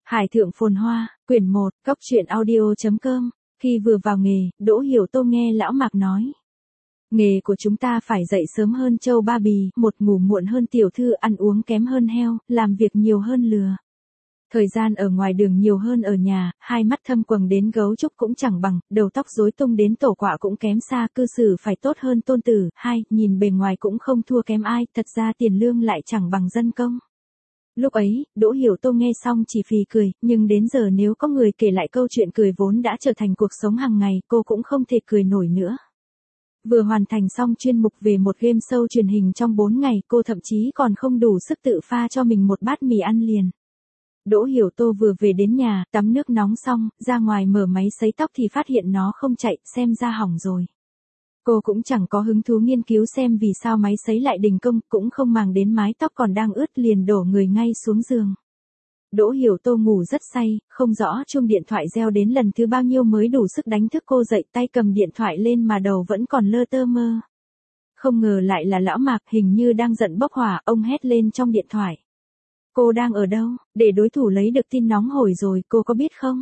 Hải thượng phồn hoa, quyển 1, Cóc truyện audio.com. Khi vừa vào nghề, Đỗ Hiểu Tô nghe lão Mạc nói. Nghề của chúng ta phải dậy sớm hơn trâu ba bì, một ngủ muộn hơn tiểu thư, ăn uống kém hơn heo, làm việc nhiều hơn lừa. Thời gian ở ngoài đường nhiều hơn ở nhà, hai mắt thâm quầng đến gấu trúc cũng chẳng bằng, đầu tóc rối tung đến tổ quạ cũng kém xa, cư xử phải tốt hơn tôn tử. Hai, nhìn bề ngoài cũng không thua kém ai, thật ra tiền lương lại chẳng bằng dân công. Lúc ấy, Đỗ Hiểu Tô nghe xong chỉ phì cười, nhưng đến giờ nếu có người kể lại câu chuyện cười vốn đã trở thành cuộc sống hàng ngày, cô cũng không thể cười nổi nữa. Vừa hoàn thành xong chuyên mục về một game show truyền hình trong 4 ngày, cô thậm chí còn không đủ sức tự pha cho mình một bát mì ăn liền. Đỗ Hiểu Tô vừa về đến nhà, tắm nước nóng xong, ra ngoài mở máy sấy tóc thì phát hiện nó không chạy, xem ra hỏng rồi. Cô cũng chẳng có hứng thú nghiên cứu xem vì sao máy sấy lại đình công, cũng không màng đến mái tóc còn đang ướt liền đổ người ngay xuống giường. Đỗ Hiểu Tô ngủ rất say, không rõ chuông điện thoại reo đến lần thứ bao nhiêu mới đủ sức đánh thức cô dậy, tay cầm điện thoại lên mà đầu vẫn còn lơ tơ mơ. Không ngờ lại là lão Mạc, hình như đang giận bốc hỏa, ông hét lên trong điện thoại. Cô đang ở đâu, để đối thủ lấy được tin nóng hổi rồi, cô có biết không?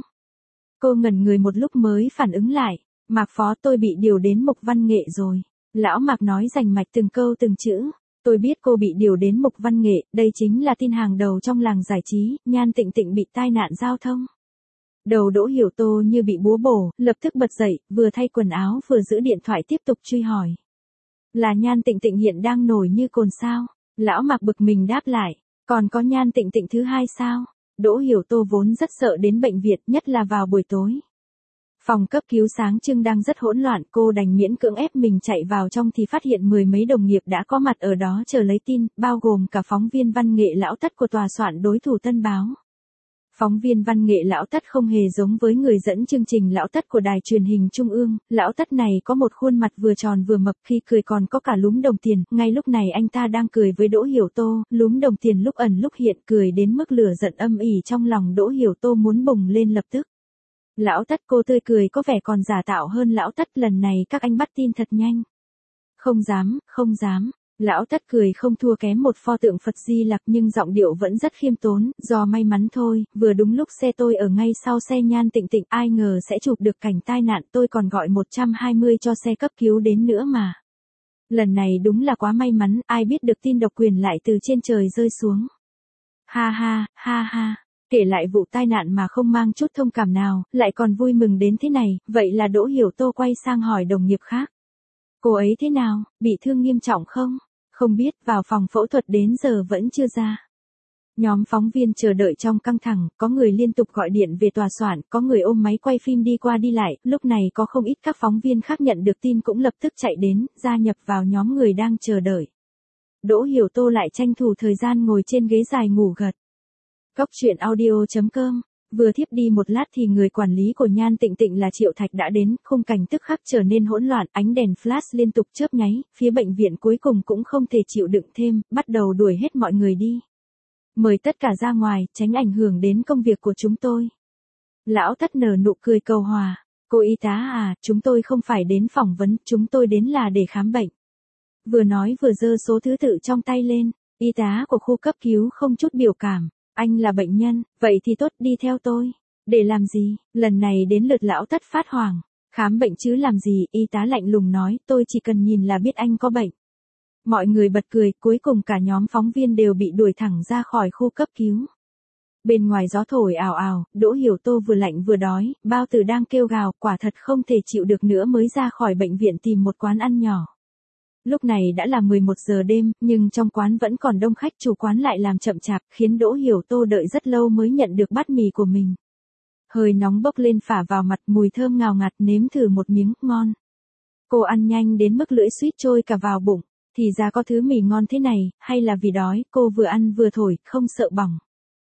Cô ngẩn người một lúc mới phản ứng lại. Mạc phó, tôi bị điều đến Mục Văn Nghệ rồi. Lão Mạc nói rành mạch từng câu từng chữ. Tôi biết cô bị điều đến Mục Văn Nghệ, đây chính là tin hàng đầu trong làng giải trí, Nhan Tịnh Tịnh bị tai nạn giao thông. Đầu Đỗ Hiểu Tô như bị búa bổ, lập tức bật dậy, vừa thay quần áo vừa giữ điện thoại tiếp tục truy hỏi. Là Nhan Tịnh Tịnh hiện đang nổi như cồn sao? Lão Mạc bực mình đáp lại. Còn có Nhan Tịnh Tịnh thứ hai sao? Đỗ Hiểu Tô vốn rất sợ đến bệnh viện, nhất là vào buổi tối. Phòng cấp cứu sáng trưng đang rất hỗn loạn, cô đành miễn cưỡng ép mình chạy vào trong thì phát hiện mười mấy đồng nghiệp đã có mặt ở đó chờ lấy tin, bao gồm cả phóng viên văn nghệ lão Tất của tòa soạn đối thủ Tân Báo. Phóng viên văn nghệ lão Tất không hề giống với người dẫn chương trình lão Tất của đài truyền hình Trung ương, lão Tất này có một khuôn mặt vừa tròn vừa mập, khi cười còn có cả lúm đồng tiền, ngay lúc này anh ta đang cười với Đỗ Hiểu Tô, lúm đồng tiền lúc ẩn lúc hiện, cười đến mức lửa giận âm ỉ trong lòng Đỗ Hiểu Tô muốn bùng lên lập tức. Lão Tất, cô tươi cười có vẻ còn giả tạo hơn lão Tất, lần này các anh bắt tin thật nhanh. Không dám, không dám. Lão Tất cười không thua kém một pho tượng Phật Di Lặc nhưng giọng điệu vẫn rất khiêm tốn, do may mắn thôi, vừa đúng lúc xe tôi ở ngay sau xe Nhan Tịnh Tịnh, ai ngờ sẽ chụp được cảnh tai nạn, tôi còn gọi 120 cho xe cấp cứu đến nữa mà. Lần này đúng là quá may mắn, ai biết được tin độc quyền lại từ trên trời rơi xuống. Ha ha, ha ha. Kể lại vụ tai nạn mà không mang chút thông cảm nào, lại còn vui mừng đến thế này, vậy là Đỗ Hiểu Tô quay sang hỏi đồng nghiệp khác. Cô ấy thế nào, bị thương nghiêm trọng không? Không biết, vào phòng phẫu thuật đến giờ vẫn chưa ra. Nhóm phóng viên chờ đợi trong căng thẳng, có người liên tục gọi điện về tòa soạn, có người ôm máy quay phim đi qua đi lại, lúc này có không ít các phóng viên khác nhận được tin cũng lập tức chạy đến, gia nhập vào nhóm người đang chờ đợi. Đỗ Hiểu Tô lại tranh thủ thời gian ngồi trên ghế dài ngủ gật. Cóc truyện audio.com. Vừa thiếp đi một lát thì người quản lý của Nhan Tịnh Tịnh là Triệu Thạch đã đến, khung cảnh tức khắc trở nên hỗn loạn, ánh đèn flash liên tục chớp nháy, phía bệnh viện cuối cùng cũng không thể chịu đựng thêm, bắt đầu đuổi hết mọi người đi. Mời tất cả ra ngoài, tránh ảnh hưởng đến công việc của chúng tôi. Lão Tất nở nụ cười cầu hòa. Cô y tá à, chúng tôi không phải đến phỏng vấn, chúng tôi đến là để khám bệnh. Vừa nói vừa giơ số thứ tự trong tay lên, y tá của khu cấp cứu không chút biểu cảm. Anh là bệnh nhân, vậy thì tốt, đi theo tôi. Để làm gì? Lần này đến lượt lão Tất phát hoảng. Khám bệnh chứ làm gì? Y tá lạnh lùng nói, tôi chỉ cần nhìn là biết anh có bệnh. Mọi người bật cười, cuối cùng cả nhóm phóng viên đều bị đuổi thẳng ra khỏi khu cấp cứu. Bên ngoài gió thổi ào ào, Đỗ Hiểu Tô vừa lạnh vừa đói, bao tử đang kêu gào, quả thật không thể chịu được nữa mới ra khỏi bệnh viện tìm một quán ăn nhỏ. Lúc này đã là 11 giờ đêm, nhưng trong quán vẫn còn đông khách, chủ quán lại làm chậm chạp, khiến Đỗ Hiểu Tô đợi rất lâu mới nhận được bát mì của mình. Hơi nóng bốc lên phả vào mặt, mùi thơm ngào ngạt, nếm thử một miếng, ngon. Cô ăn nhanh đến mức lưỡi suýt trôi cả vào bụng, thì ra có thứ mì ngon thế này, hay là vì đói, cô vừa ăn vừa thổi, không sợ bỏng.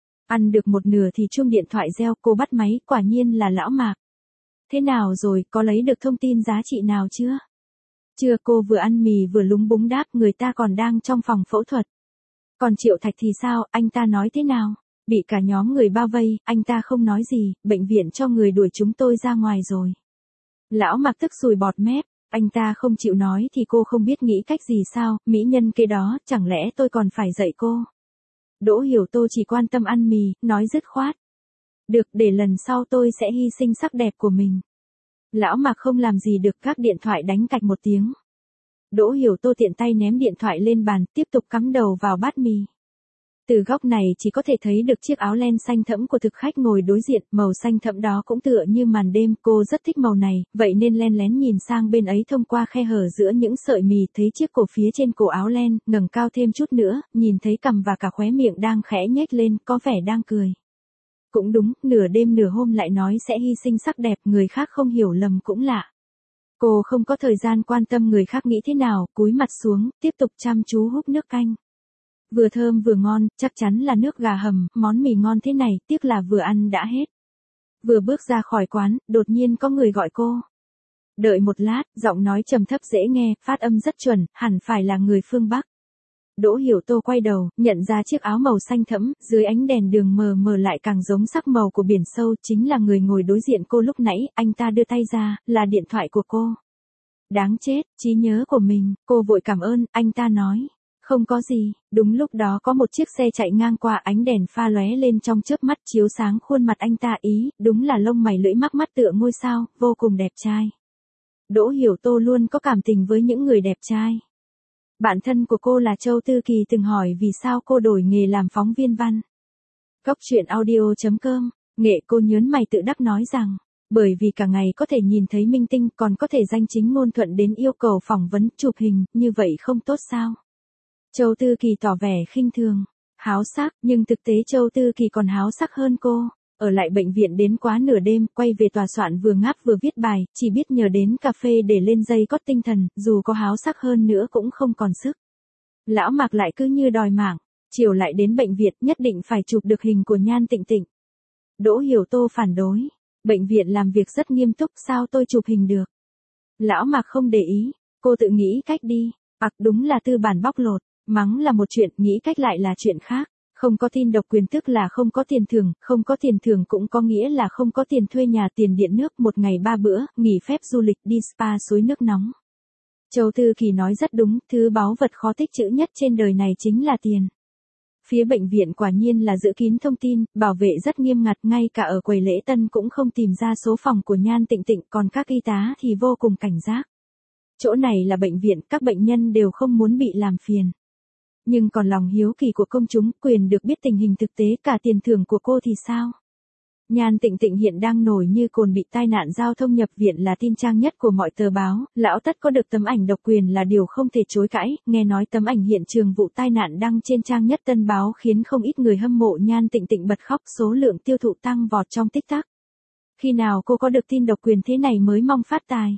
Ăn được một nửa thì chuông điện thoại reo, cô bắt máy, quả nhiên là lão Mạc. Thế nào rồi, có lấy được thông tin giá trị nào chưa? Chưa, cô vừa ăn mì vừa lúng búng đáp, người ta còn đang trong phòng phẫu thuật. Còn Triệu Thạch thì sao, anh ta nói thế nào? Bị cả nhóm người bao vây, anh ta không nói gì, bệnh viện cho người đuổi chúng tôi ra ngoài rồi. Lão Mạc tức sùi bọt mép, anh ta không chịu nói thì cô không biết nghĩ cách gì sao, mỹ nhân kế đó, chẳng lẽ tôi còn phải dạy cô? Đỗ Hiểu Tô chỉ quan tâm ăn mì, nói dứt khoát. Được, để lần sau tôi sẽ hy sinh sắc đẹp của mình. Lão Mạc không làm gì được, các điện thoại đánh cạch một tiếng. Đỗ Hiểu Tô tiện tay ném điện thoại lên bàn, tiếp tục cắm đầu vào bát mì. Từ góc này chỉ có thể thấy được chiếc áo len xanh thẫm của thực khách ngồi đối diện, màu xanh thẫm đó cũng tựa như màn đêm, cô rất thích màu này, vậy nên len lén nhìn sang bên ấy thông qua khe hở giữa những sợi mì, thấy chiếc cổ phía trên cổ áo len, ngẩng cao thêm chút nữa, nhìn thấy cằm và cả khóe miệng đang khẽ nhếch lên, có vẻ đang cười. Cũng đúng, nửa đêm nửa hôm lại nói sẽ hy sinh sắc đẹp, người khác không hiểu lầm cũng lạ. Cô không có thời gian quan tâm người khác nghĩ thế nào, cúi mặt xuống, tiếp tục chăm chú húp nước canh. Vừa thơm vừa ngon, chắc chắn là nước gà hầm, món mì ngon thế này, tiếc là vừa ăn đã hết. Vừa bước ra khỏi quán, đột nhiên có người gọi cô. Đợi một lát, giọng nói trầm thấp dễ nghe, phát âm rất chuẩn, hẳn phải là người phương Bắc. Đỗ Hiểu Tô quay đầu, nhận ra chiếc áo màu xanh thẫm, dưới ánh đèn đường mờ mờ lại càng giống sắc màu của biển sâu, chính là người ngồi đối diện cô lúc nãy, anh ta đưa tay ra, là điện thoại của cô. Đáng chết, trí nhớ của mình, cô vội cảm ơn, anh ta nói. Không có gì, đúng lúc đó có một chiếc xe chạy ngang qua, ánh đèn pha lóe lên trong chớp mắt chiếu sáng khuôn mặt anh ta, ý, đúng là lông mày lưỡi mắc mắt tựa ngôi sao, vô cùng đẹp trai. Đỗ Hiểu Tô luôn có cảm tình với những người đẹp trai. Bạn thân của cô là Châu Tư Kỳ từng hỏi vì sao cô đổi nghề làm phóng viên văn. Cóc truyện audio.com, nghệ cô nhớn mày tự đắc nói rằng, bởi vì cả ngày có thể nhìn thấy minh tinh còn có thể danh chính ngôn thuận đến yêu cầu phỏng vấn, chụp hình, như vậy không tốt sao? Châu Tư Kỳ tỏ vẻ khinh thường, háo sắc, nhưng thực tế Châu Tư Kỳ còn háo sắc hơn cô. Ở lại bệnh viện đến quá nửa đêm, quay về tòa soạn vừa ngáp vừa viết bài, chỉ biết nhờ đến cà phê để lên dây cót tinh thần, dù có háo sắc hơn nữa cũng không còn sức. Lão Mạc lại cứ như đòi mạng, chiều lại đến bệnh viện nhất định phải chụp được hình của Nhan Tịnh Tịnh. Đỗ Hiểu Tô phản đối, bệnh viện làm việc rất nghiêm túc, sao tôi chụp hình được? Lão Mạc không để ý, cô tự nghĩ cách đi, đúng là tư bản bóc lột, mắng là một chuyện, nghĩ cách lại là chuyện khác. Không có tin độc quyền tức là không có tiền thưởng, không có tiền thưởng cũng có nghĩa là không có tiền thuê nhà, tiền điện nước, một ngày 3 bữa, nghỉ phép du lịch, đi spa suối nước nóng. Châu Tư Kỳ nói rất đúng, thứ báu vật khó tích trữ nhất trên đời này chính là tiền. Phía bệnh viện quả nhiên là giữ kín thông tin, bảo vệ rất nghiêm ngặt, ngay cả ở quầy lễ tân cũng không tìm ra số phòng của Nhan Tịnh Tịnh, còn các y tá thì vô cùng cảnh giác. Chỗ này là bệnh viện, các bệnh nhân đều không muốn bị làm phiền. Nhưng còn lòng hiếu kỳ của công chúng, quyền được biết tình hình thực tế, cả tiền thưởng của cô thì sao? Nhan Tịnh Tịnh hiện đang nổi như cồn, bị tai nạn giao thông nhập viện là tin trang nhất của mọi tờ báo, lão Tất có được tấm ảnh độc quyền là điều không thể chối cãi, nghe nói tấm ảnh hiện trường vụ tai nạn đăng trên trang nhất Tân Báo khiến không ít người hâm mộ Nhan Tịnh Tịnh bật khóc, số lượng tiêu thụ tăng vọt trong tích tắc. Khi nào cô có được tin độc quyền thế này mới mong phát tài.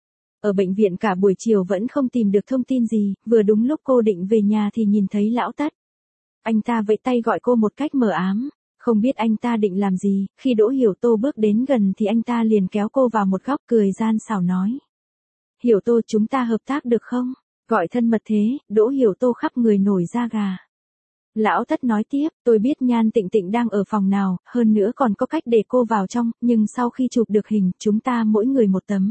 Ở bệnh viện cả buổi chiều vẫn không tìm được thông tin gì, vừa đúng lúc cô định về nhà thì nhìn thấy lão Tất. Anh ta vẫy tay gọi cô một cách mờ ám, không biết anh ta định làm gì, khi Đỗ Hiểu Tô bước đến gần thì anh ta liền kéo cô vào một góc, cười gian xảo nói. Hiểu Tô, chúng ta hợp tác được không? Gọi thân mật thế, Đỗ Hiểu Tô khắp người nổi da gà. Lão Tất nói tiếp, tôi biết Nhan Tịnh Tịnh đang ở phòng nào, hơn nữa còn có cách để cô vào trong, nhưng sau khi chụp được hình, chúng ta mỗi người một tấm.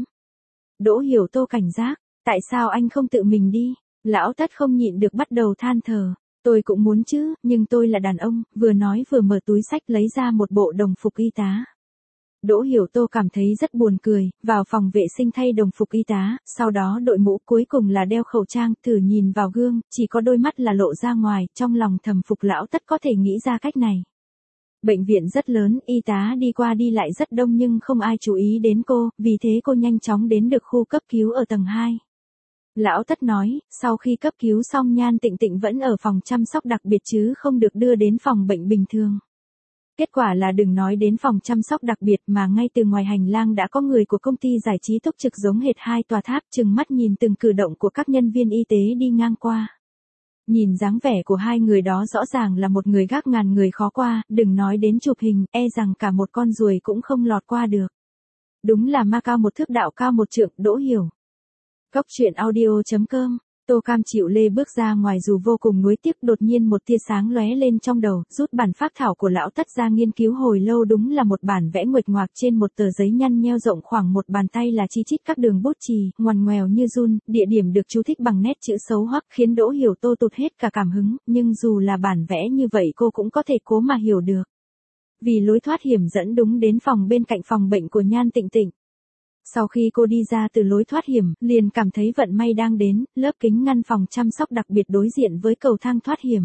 Đỗ Hiểu Tô cảnh giác, tại sao anh không tự mình đi? Lão Tất không nhịn được bắt đầu than thở. Tôi cũng muốn chứ, nhưng tôi là đàn ông, vừa nói vừa mở túi xách lấy ra một bộ đồng phục y tá. Đỗ Hiểu Tô cảm thấy rất buồn cười, vào phòng vệ sinh thay đồng phục y tá, sau đó đội mũ, cuối cùng là đeo khẩu trang, thử nhìn vào gương, chỉ có đôi mắt là lộ ra ngoài, trong lòng thầm phục Lão Tất có thể nghĩ ra cách này. Bệnh viện rất lớn, y tá đi qua đi lại rất đông nhưng không ai chú ý đến cô, vì thế cô nhanh chóng đến được khu cấp cứu ở tầng 2. Lão Tất nói, sau khi cấp cứu xong Nhan Tịnh Tịnh vẫn ở phòng chăm sóc đặc biệt chứ không được đưa đến phòng bệnh bình thường. Kết quả là đừng nói đến phòng chăm sóc đặc biệt mà ngay từ ngoài hành lang đã có người của công ty giải trí túc trực giống hệt hai tòa tháp, chừng mắt nhìn từng cử động của các nhân viên y tế đi ngang qua. Nhìn dáng vẻ của hai người đó rõ ràng là một người gác ngàn người khó qua, đừng nói đến chụp hình, e rằng cả một con ruồi cũng không lọt qua được. Đúng là ma cao một thước đạo cao một trượng, Đỗ Hiểu. Cóc truyện audio.com, Tô Cam Chịu Lê bước ra ngoài dù vô cùng nuối tiếc, đột nhiên một tia sáng lóe lên trong đầu, rút bản phác thảo của Lão Tất ra nghiên cứu hồi lâu, đúng là một bản vẽ nguệch ngoạc trên một tờ giấy nhăn nheo rộng khoảng một bàn tay, là chi chít các đường bút chì, ngoằn ngoèo như giun, địa điểm được chú thích bằng nét chữ xấu hoắc, khiến Đỗ Hiểu Tô tụt hết cả cảm hứng, nhưng dù là bản vẽ như vậy cô cũng có thể cố mà hiểu được. vì lối thoát hiểm dẫn đúng đến phòng bên cạnh phòng bệnh của Nhan Tịnh Tịnh. Sau khi cô đi ra từ lối thoát hiểm, liền cảm thấy vận may đang đến, lớp kính ngăn phòng chăm sóc đặc biệt đối diện với cầu thang thoát hiểm.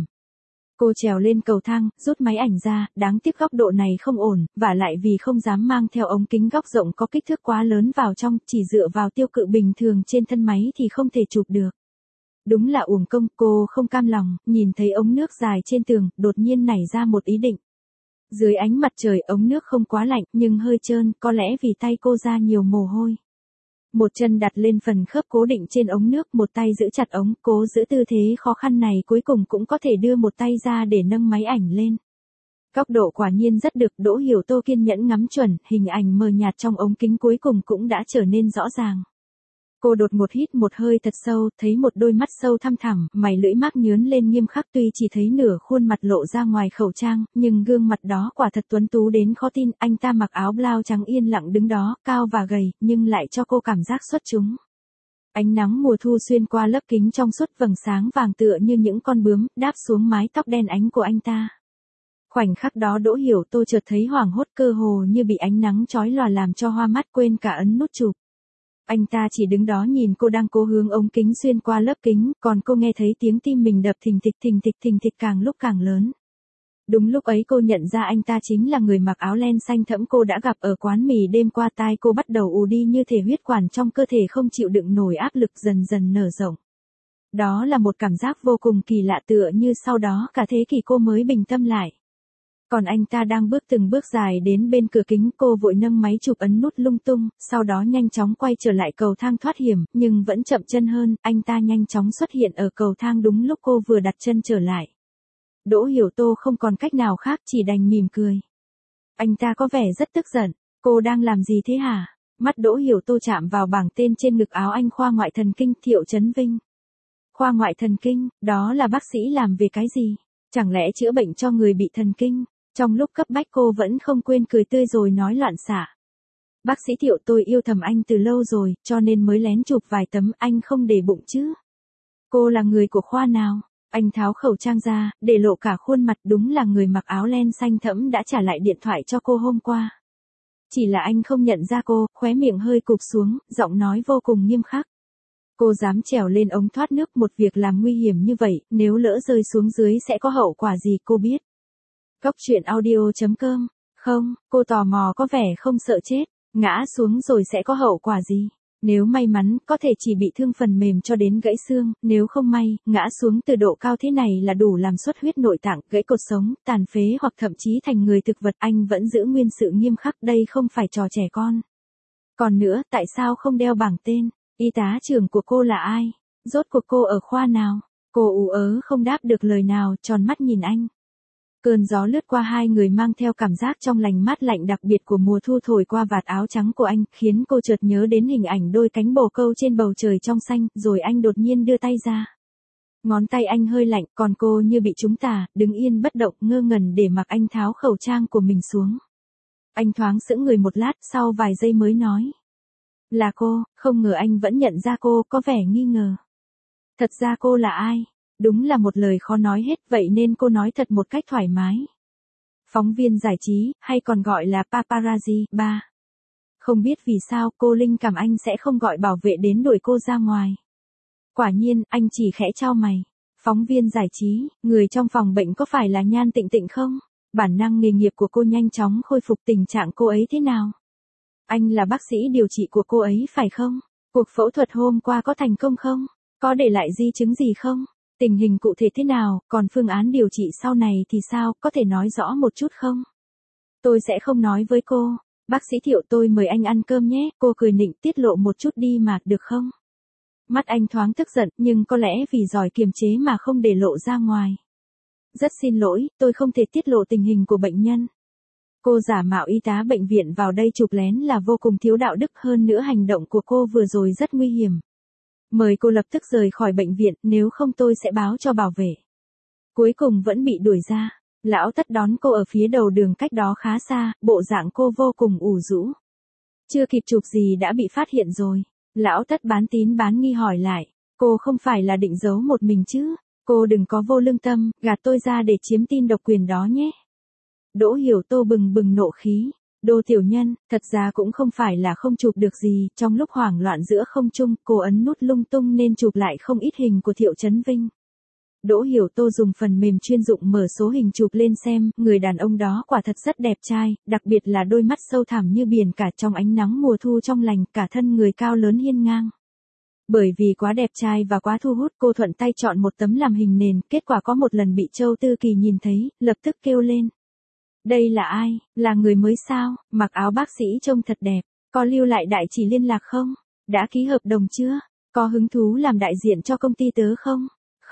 Cô trèo lên cầu thang, rút máy ảnh ra, đáng tiếc góc độ này không ổn, vả lại vì không dám mang theo ống kính góc rộng có kích thước quá lớn vào trong, chỉ dựa vào tiêu cự bình thường trên thân máy thì không thể chụp được. Đúng là uổng công, cô không cam lòng, nhìn thấy ống nước dài trên tường, đột nhiên nảy ra một ý định. Dưới ánh mặt trời ống nước không quá lạnh, nhưng hơi trơn, có lẽ vì tay cô ra nhiều mồ hôi. Một chân đặt lên phần khớp cố định trên ống nước, một tay giữ chặt ống, cố giữ tư thế khó khăn này cuối cùng cũng có thể đưa một tay ra để nâng máy ảnh lên. Góc độ quả nhiên rất được, Đỗ Hiểu Tô kiên nhẫn ngắm chuẩn, hình ảnh mờ nhạt trong ống kính cuối cùng cũng đã trở nên rõ ràng. Cô đột ngột hít một hơi thật sâu, thấy một đôi mắt sâu thăm thẳm, mày lưỡi mác nhướn lên nghiêm khắc, tuy chỉ thấy nửa khuôn mặt lộ ra ngoài khẩu trang, nhưng gương mặt đó quả thật tuấn tú đến khó tin. Anh ta mặc áo blau trắng yên lặng đứng đó, cao và gầy, nhưng lại cho cô cảm giác xuất chúng. Ánh nắng mùa thu xuyên qua lớp kính trong suốt vầng sáng vàng tựa như những con bướm, đáp xuống mái tóc đen ánh của anh ta. Khoảnh khắc đó Đỗ Hiểu Tô chợt thấy hoảng hốt, cơ hồ như bị ánh nắng chói lòa làm cho hoa mắt, quên cả ấn nút chụp. Anh ta chỉ đứng đó nhìn cô đang cố hướng ống kính xuyên qua lớp kính, còn cô nghe thấy tiếng tim mình đập thình thịch càng lúc càng lớn. Đúng lúc ấy cô nhận ra anh ta chính là người mặc áo len xanh thẫm cô đã gặp ở quán mì đêm qua. Tai cô bắt đầu ù đi như thể huyết quản trong cơ thể không chịu đựng nổi áp lực dần dần nở rộng. Đó là một cảm giác vô cùng kỳ lạ, tựa như sau đó cả thế kỷ cô mới bình tâm lại. Còn anh ta đang bước từng bước dài đến bên cửa kính, cô vội nâng máy chụp ấn nút lung tung, sau đó nhanh chóng quay trở lại cầu thang thoát hiểm, nhưng vẫn chậm chân hơn, anh ta nhanh chóng xuất hiện ở cầu thang đúng lúc cô vừa đặt chân trở lại. Đỗ Hiểu Tô không còn cách nào khác, chỉ đành mỉm cười. Anh ta có vẻ rất tức giận, cô đang làm gì thế hả? Mắt Đỗ Hiểu Tô chạm vào bảng tên trên ngực áo anh, khoa ngoại thần kinh, Thiệu Chấn Vinh. Khoa ngoại thần kinh, đó là bác sĩ làm về cái gì? Chẳng lẽ chữa bệnh cho người bị thần kinh? Trong lúc cấp bách cô vẫn không quên cười tươi rồi nói loạn xạ. Bác sĩ Thiệu, tôi yêu thầm anh từ lâu rồi, cho nên mới lén chụp vài tấm, anh không để bụng chứ? Cô là người của khoa nào? Anh tháo khẩu trang ra, để lộ cả khuôn mặt, đúng là người mặc áo len xanh thẫm đã trả lại điện thoại cho cô hôm qua. Chỉ là anh không nhận ra cô, khóe miệng hơi cụp xuống, giọng nói vô cùng nghiêm khắc. Cô dám trèo lên ống thoát nước, một việc làm nguy hiểm như vậy, nếu lỡ rơi xuống dưới sẽ có hậu quả gì cô biết. Cốc truyện audio.com. Không, cô tò mò có vẻ không sợ chết, ngã xuống rồi sẽ có hậu quả gì. Nếu may mắn, có thể chỉ bị thương phần mềm cho đến gãy xương, nếu không may, ngã xuống từ độ cao thế này là đủ làm xuất huyết nội tạng, gãy cột sống, tàn phế hoặc thậm chí thành người thực vật. Anh vẫn giữ nguyên sự nghiêm khắc, đây không phải trò trẻ con. Còn nữa, tại sao không đeo bảng tên? Y tá trưởng của cô là ai? Rốt cuộc cô ở khoa nào? Cô ú ớ không đáp được lời nào, tròn mắt nhìn anh. Cơn gió lướt qua hai người mang theo cảm giác trong lành mát lạnh đặc biệt của mùa thu thổi qua vạt áo trắng của anh, khiến cô chợt nhớ đến hình ảnh đôi cánh bồ câu trên bầu trời trong xanh, rồi anh đột nhiên đưa tay ra. Ngón tay anh hơi lạnh, còn cô như bị trúng tà, đứng yên bất động, ngơ ngẩn để mặc anh tháo khẩu trang của mình xuống. Anh thoáng sững người một lát, sau vài giây mới nói. Là cô, không ngờ anh vẫn nhận ra cô, có vẻ nghi ngờ. Thật ra cô là ai? Đúng là một lời khó nói hết, vậy nên cô nói thật một cách thoải mái. Phóng viên giải trí, hay còn gọi là paparazzi, ba. Không biết vì sao cô linh cảm anh sẽ không gọi bảo vệ đến đuổi cô ra ngoài. Quả nhiên, anh chỉ khẽ chau mày. Phóng viên giải trí, người trong phòng bệnh có phải là Nhan Tịnh Tịnh không? Bản năng nghề nghiệp của cô nhanh chóng khôi phục, tình trạng cô ấy thế nào? Anh là bác sĩ điều trị của cô ấy phải không? Cuộc phẫu thuật hôm qua có thành công không? Có để lại di chứng gì không? Tình hình cụ thể thế nào, còn phương án điều trị sau này thì sao, có thể nói rõ một chút không? Tôi sẽ không nói với cô. Bác sĩ Thiệu, tôi mời anh ăn cơm nhé. Cô cười nịnh, tiết lộ một chút đi mà, được không? Mắt anh thoáng tức giận, nhưng có lẽ vì giỏi kiềm chế mà không để lộ ra ngoài. Rất xin lỗi, tôi không thể tiết lộ tình hình của bệnh nhân. Cô giả mạo y tá bệnh viện vào đây chụp lén là vô cùng thiếu đạo đức, hơn nữa hành động của cô vừa rồi rất nguy hiểm. Mời cô lập tức rời khỏi bệnh viện, nếu không tôi sẽ báo cho bảo vệ. Cuối cùng vẫn bị đuổi ra. Lão Tất đón cô ở phía đầu đường cách đó khá xa, bộ dạng cô vô cùng ủ rũ. Chưa kịp chụp gì đã bị phát hiện rồi. Lão Tất bán tín bán nghi hỏi lại. Cô không phải là định giấu một mình chứ? Cô đừng có vô lương tâm, gạt tôi ra để chiếm tin độc quyền đó nhé. Đỗ Hiểu Tô bừng bừng nộ khí. Đô tiểu nhân, thật ra cũng không phải là không chụp được gì, trong lúc hoảng loạn giữa không trung, cô ấn nút lung tung nên chụp lại không ít hình của Thiệu Chấn Vinh. Đỗ Hiểu Tô dùng phần mềm chuyên dụng mở số hình chụp lên xem, người đàn ông đó quả thật rất đẹp trai, đặc biệt là đôi mắt sâu thẳm như biển cả trong ánh nắng mùa thu trong lành, cả thân người cao lớn hiên ngang. Bởi vì quá đẹp trai và quá thu hút, cô thuận tay chọn một tấm làm hình nền, kết quả có một lần bị Châu Tư Kỳ nhìn thấy, lập tức kêu lên. Đây là ai, là người mới sao, mặc áo bác sĩ trông thật đẹp, có lưu lại đại chỉ liên lạc không? Đã ký hợp đồng chưa? Có hứng thú làm đại diện cho công ty tớ không?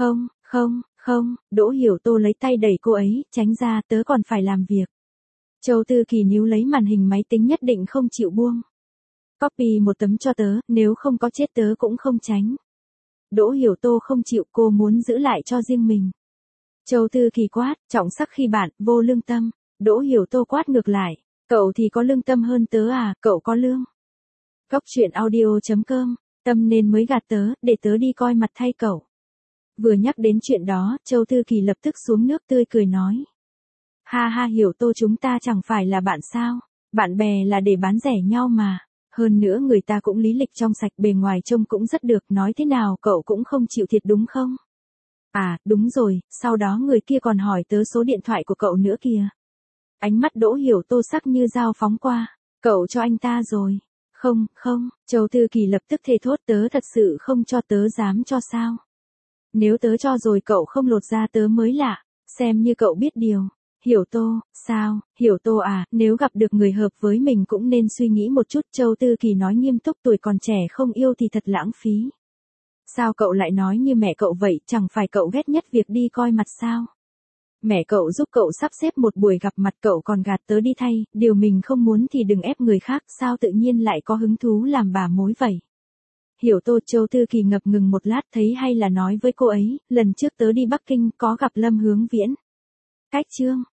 Không, Đỗ Hiểu Tô lấy tay đẩy cô ấy, tránh ra, tớ còn phải làm việc. Châu Tư Kỳ níu lấy màn hình máy tính nhất định không chịu buông. Copy một tấm cho tớ, nếu không có chết tớ cũng không tránh. Đỗ Hiểu Tô không chịu, cô muốn giữ lại cho riêng mình. Châu Tư Kỳ quát, trọng sắc khi bạn, vô lương tâm. Đỗ Hiểu Tô quát ngược lại, cậu thì có lương tâm hơn tớ à, cậu có lương. Cốc truyện audio.com, tâm nên mới gạt tớ, để tớ đi coi mặt thay cậu. Vừa nhắc đến chuyện đó, Châu Tư Kỳ lập tức xuống nước tươi cười nói. Ha Hiểu Tô, chúng ta chẳng phải là bạn sao, bạn bè là để bán rẻ nhau mà. Hơn nữa người ta cũng lý lịch trong sạch, bề ngoài trông cũng rất được, nói thế nào cậu cũng không chịu thiệt đúng không? À, đúng rồi, sau đó người kia còn hỏi tớ số điện thoại của cậu nữa kìa. Ánh mắt Đỗ Hiểu Tô sắc như dao phóng qua, cậu cho anh ta rồi. Không, Châu Tư Kỳ lập tức thề thốt, tớ thật sự không cho, tớ dám cho sao? Nếu tớ cho rồi cậu không lột ra tớ mới lạ, xem như cậu biết điều. Hiểu Tô, sao, Hiểu Tô à, nếu gặp được người hợp với mình cũng nên suy nghĩ một chút. Châu Tư Kỳ nói nghiêm túc, tuổi còn trẻ không yêu thì thật lãng phí. Sao cậu lại nói như mẹ cậu vậy, chẳng phải cậu ghét nhất việc đi coi mặt sao? Mẹ cậu giúp cậu sắp xếp một buổi gặp mặt, cậu còn gạt tớ đi thay, điều mình không muốn thì đừng ép người khác, sao tự nhiên lại có hứng thú làm bà mối vậy? Hiểu Tô. Châu Tư Kỳ ngập ngừng một lát, thấy hay là nói với cô ấy, lần trước tớ đi Bắc Kinh có gặp Lâm Hướng Viễn. Cách chương